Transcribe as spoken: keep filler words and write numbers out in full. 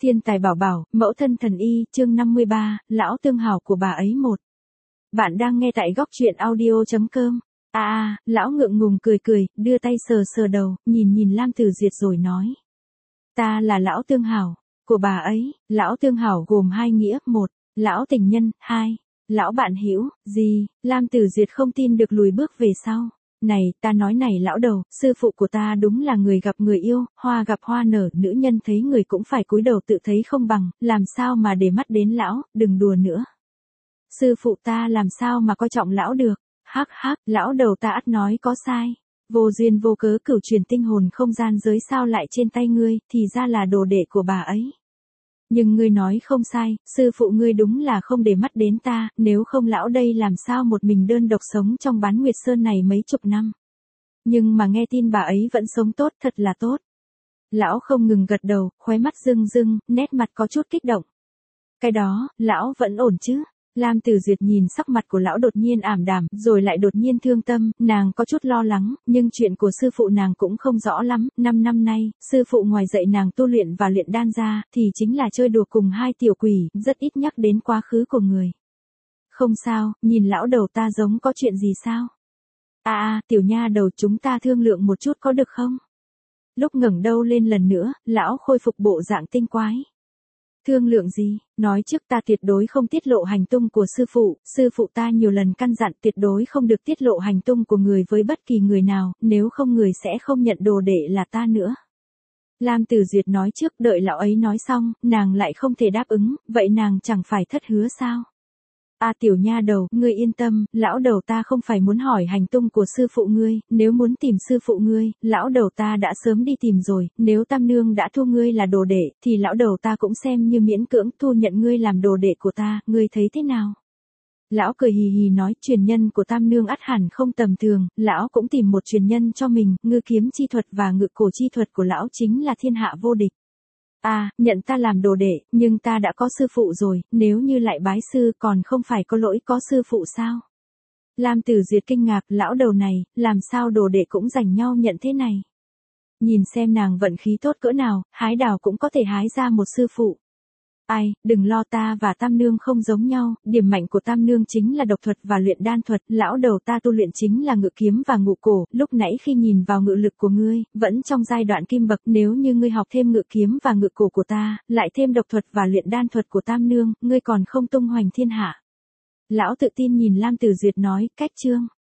Thiên tài bảo bảo, mẫu thân thần y, chương năm mươi ba, lão tương hảo của bà ấy một. Bạn đang nghe tại góc truyện audio chấm com. À à, lão ngượng ngùng cười cười, đưa tay sờ sờ đầu, nhìn nhìn Lam Tử Duyệt rồi nói. Ta là lão tương hảo của bà ấy. Lão tương hảo gồm hai nghĩa, một, lão tình nhân, hai, lão bạn hữu. Gì? Lam Tử Duyệt không tin được lùi bước về sau. Này, ta nói này lão đầu, sư phụ của ta đúng là người gặp người yêu, hoa gặp hoa nở, nữ nhân thấy người cũng phải cúi đầu tự thấy không bằng, làm sao mà để mắt đến lão, đừng đùa nữa. Sư phụ ta làm sao mà coi trọng lão được, hắc hắc, lão đầu ta ắt nói có sai. Vô duyên vô cớ cửu truyền tinh hồn không gian giới sao lại trên tay ngươi, thì ra là đồ đệ của bà ấy. Nhưng ngươi nói không sai, sư phụ ngươi đúng là không để mắt đến ta, nếu không lão đây làm sao một mình đơn độc sống trong Bán Nguyệt Sơn này mấy chục năm. Nhưng mà nghe tin bà ấy vẫn sống tốt, thật là tốt. Lão không ngừng gật đầu, khóe mắt rưng rưng, nét mặt có chút kích động. Cái đó, lão vẫn ổn chứ? Lam Tử Duyệt nhìn sắc mặt của lão đột nhiên ảm đạm, rồi lại đột nhiên thương tâm, nàng có chút lo lắng, nhưng chuyện của sư phụ nàng cũng không rõ lắm, năm năm nay, sư phụ ngoài dạy nàng tu luyện và luyện đan ra, thì chính là chơi đùa cùng hai tiểu quỷ, rất ít nhắc đến quá khứ của người. Không sao, nhìn lão đầu ta giống có chuyện gì sao? À à, tiểu nha đầu chúng ta thương lượng một chút có được không? Lúc ngẩng đầu lên lần nữa, lão khôi phục bộ dạng tinh quái. Thương lượng gì? Nói trước ta tuyệt đối không tiết lộ hành tung của sư phụ, sư phụ ta nhiều lần căn dặn tuyệt đối không được tiết lộ hành tung của người với bất kỳ người nào, nếu không người sẽ không nhận đồ đệ là ta nữa. Lam Tử Duyệt nói trước, đợi lão ấy nói xong, nàng lại không thể đáp ứng, vậy nàng chẳng phải thất hứa sao? À tiểu nha đầu, ngươi yên tâm, lão đầu ta không phải muốn hỏi hành tung của sư phụ ngươi, nếu muốn tìm sư phụ ngươi, lão đầu ta đã sớm đi tìm rồi, nếu Tam Nương đã thu ngươi là đồ đệ, thì lão đầu ta cũng xem như miễn cưỡng thu nhận ngươi làm đồ đệ của ta, ngươi thấy thế nào? Lão cười hì hì nói, truyền nhân của Tam Nương ắt hẳn không tầm thường, lão cũng tìm một truyền nhân cho mình, ngư kiếm chi thuật và ngự cổ chi thuật của lão chính là thiên hạ vô địch. À, nhận ta làm đồ đệ, nhưng ta đã có sư phụ rồi, nếu như lại bái sư còn không phải có lỗi có sư phụ sao? Lam Tử Duyệt kinh ngạc, lão đầu này, làm sao đồ đệ cũng giành nhau nhận thế này? Nhìn xem nàng vận khí tốt cỡ nào, hái đào cũng có thể hái ra một sư phụ. Ai, đừng lo, ta và Tam Nương không giống nhau, điểm mạnh của Tam Nương chính là độc thuật và luyện đan thuật, lão đầu ta tu luyện chính là ngự kiếm và ngụ cổ, lúc nãy khi nhìn vào ngự lực của ngươi, vẫn trong giai đoạn kim bậc, nếu như ngươi học thêm ngự kiếm và ngự cổ của ta, lại thêm độc thuật và luyện đan thuật của Tam Nương, ngươi còn không tung hoành thiên hạ. Lão tự tin nhìn Lam Tử Duyệt nói, cách chương.